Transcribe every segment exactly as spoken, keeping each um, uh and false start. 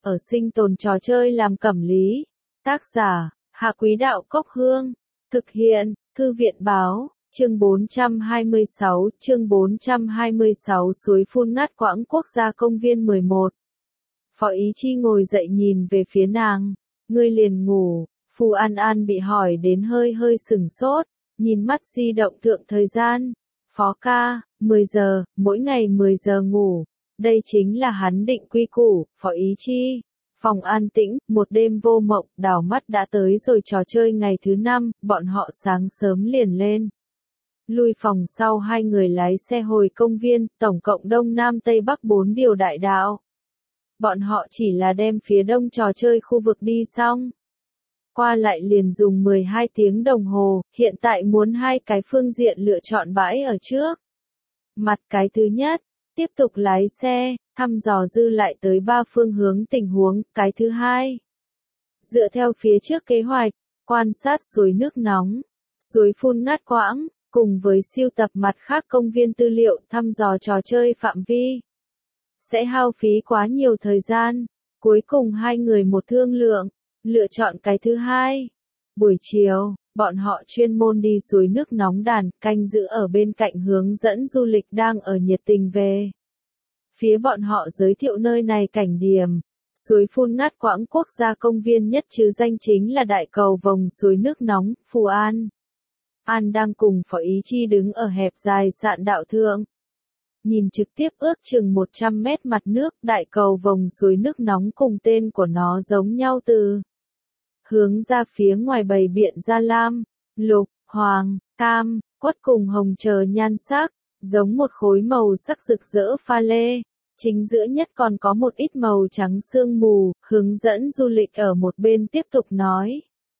ở sinh tồn trò chơi làm cẩm lý. Tác giả, Hạ Quý Đạo Cốc Hương. Thực hiện, Thư viện Báo, chương bốn trăm hai mươi sáu, chương bốn trăm hai mươi sáu suối phun ngắt quãng quốc gia công viên mười một. Phó Ý Chi ngồi dậy nhìn về phía nàng. Ngươi liền ngủ. Phù An An bị hỏi đến hơi hơi sửng sốt, nhìn mắt di động thượng thời gian. Phó ca, mười giờ, mỗi ngày mười giờ ngủ. Đây chính là hắn định quy củ, Phó Ý Chi. Phòng an tĩnh, một đêm vô mộng, đảo mắt đã tới rồi trò chơi ngày thứ năm, bọn họ sáng sớm liền lên. Lui phòng sau hai người lái xe hồi công viên, tổng cộng đông nam tây bắc bốn điều đại đạo. Bọn họ chỉ là đem phía đông trò chơi khu vực đi xong. Qua lại liền dùng mười hai tiếng đồng hồ, hiện tại muốn hai cái phương diện lựa chọn bãi ở trước. Mặt cái thứ nhất, tiếp tục lái xe, thăm dò dư lại tới ba phương hướng tình huống, cái thứ hai. Dựa theo phía trước kế hoạch, quan sát suối nước nóng, suối phun ngắt quãng, cùng với siêu tập mặt khác công viên tư liệu thăm dò trò chơi phạm vi. Sẽ hao phí quá nhiều thời gian, cuối cùng hai người một thương lượng, lựa chọn cái thứ hai. Buổi chiều, bọn họ chuyên môn đi suối nước nóng đàn, canh giữ ở bên cạnh hướng dẫn du lịch đang ở nhiệt tình về. Phía bọn họ giới thiệu nơi này cảnh điểm, suối phun ngắt quãng quốc gia công viên nhất chứ danh chính là đại cầu vồng suối nước nóng, Phù An. An đang cùng Phó Ý Chi đứng ở hẹp dài sạn đạo thượng. Nhìn trực tiếp ước chừng một trăm mét mặt nước, đại cầu vồng suối nước nóng cùng tên của nó giống nhau từ. Hướng ra phía ngoài bầy biện ra lam, lục, hoàng, cam, quất cùng hồng chờ nhan sắc, giống một khối màu sắc rực rỡ pha lê. Chính giữa nhất còn có một ít màu trắng sương mù, hướng dẫn du lịch ở một bên tiếp tục nói.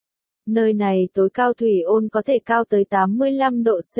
Nơi này tối cao thủy ôn có thể cao tới tám mươi lăm độ C.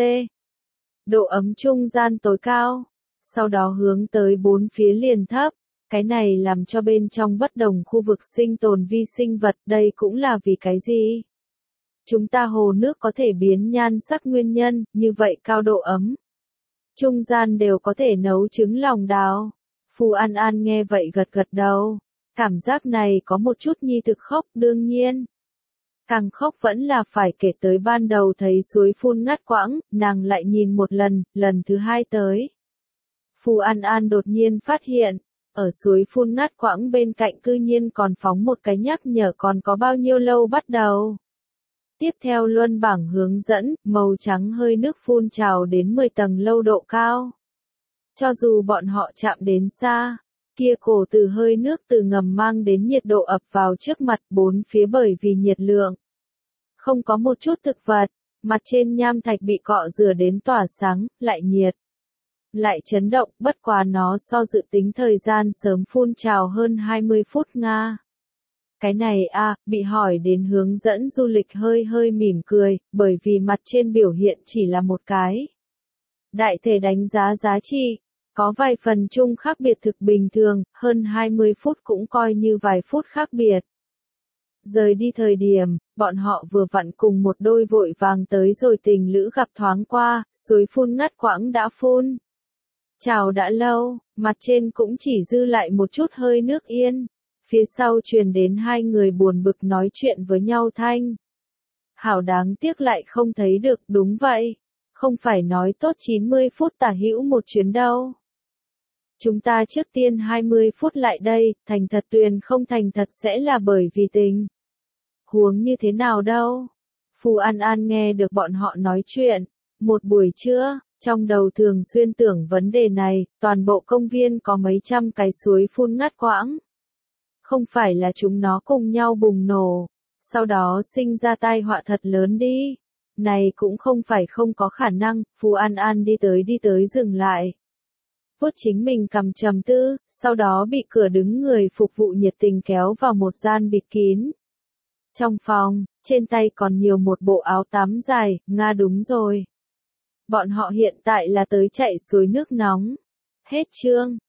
Độ ấm trung gian tối cao, sau đó hướng tới bốn phía liền thấp. Cái này làm cho bên trong bất đồng khu vực sinh tồn vi sinh vật, đây cũng là vì cái gì? Chúng ta hồ nước có thể biến nhan sắc nguyên nhân, như vậy cao độ ấm. Trung gian đều có thể nấu trứng lòng đào. Phù An An nghe vậy gật gật đầu. Cảm giác này có một chút nhi thực khốc, đương nhiên. Càng khốc vẫn là phải kể tới ban đầu thấy suối phun ngắt quãng, nàng lại nhìn một lần, lần thứ hai tới. Phù An An đột nhiên phát hiện, ở suối phun ngắt quãng bên cạnh cư nhiên còn phóng một cái nhắc nhở còn có bao nhiêu lâu bắt đầu. Tiếp theo luân bảng hướng dẫn, màu trắng hơi nước phun trào đến mười tầng lâu độ cao. Cho dù bọn họ chạm đến xa, kia cổ từ hơi nước từ ngầm mang đến nhiệt độ ập vào trước mặt bốn phía bởi vì nhiệt lượng. Không có một chút thực vật, mặt trên nham thạch bị cọ rửa đến tỏa sáng, lại nhiệt. Lại chấn động, bất quá nó so dự tính thời gian sớm phun trào hơn hai mươi phút Nga. Cái này a à, bị hỏi đến hướng dẫn du lịch hơi hơi mỉm cười, bởi vì mặt trên biểu hiện chỉ là một cái. Đại thể đánh giá giá trị, có vài phần chung khác biệt thực bình thường, hơn hai mươi phút cũng coi như vài phút khác biệt. Rời đi thời điểm, bọn họ vừa vặn cùng một đôi vội vàng tới rồi tình lữ gặp thoáng qua, suối phun ngắt quãng đã phun. Chào đã lâu, mặt trên cũng chỉ dư lại một chút hơi nước yên. Phía sau truyền đến hai người buồn bực nói chuyện với nhau thanh. Hảo đáng tiếc lại không thấy được, đúng vậy. Không phải nói tốt chín mươi phút tả hữu một chuyến đâu. Chúng ta trước tiên hai mươi phút lại đây, thành thật tuyền không thành thật sẽ là bởi vì tình. Huống như thế nào đâu. Phù An An nghe được bọn họ nói chuyện. Một buổi trưa, trong đầu thường xuyên tưởng vấn đề này, toàn bộ công viên có mấy trăm cái suối phun ngắt quãng. Không phải là chúng nó cùng nhau bùng nổ, sau đó sinh ra tai họa thật lớn đi. Này cũng không phải không có khả năng, Phù An An đi tới đi tới dừng lại. Vuốt chính mình cầm trầm tư, sau đó bị cửa đứng người phục vụ nhiệt tình kéo vào một gian bịt kín. Trong phòng, trên tay còn nhiều một bộ áo tắm dài, Nga đúng rồi. Bọn họ hiện tại là tới chạy suối nước nóng. Hết chương.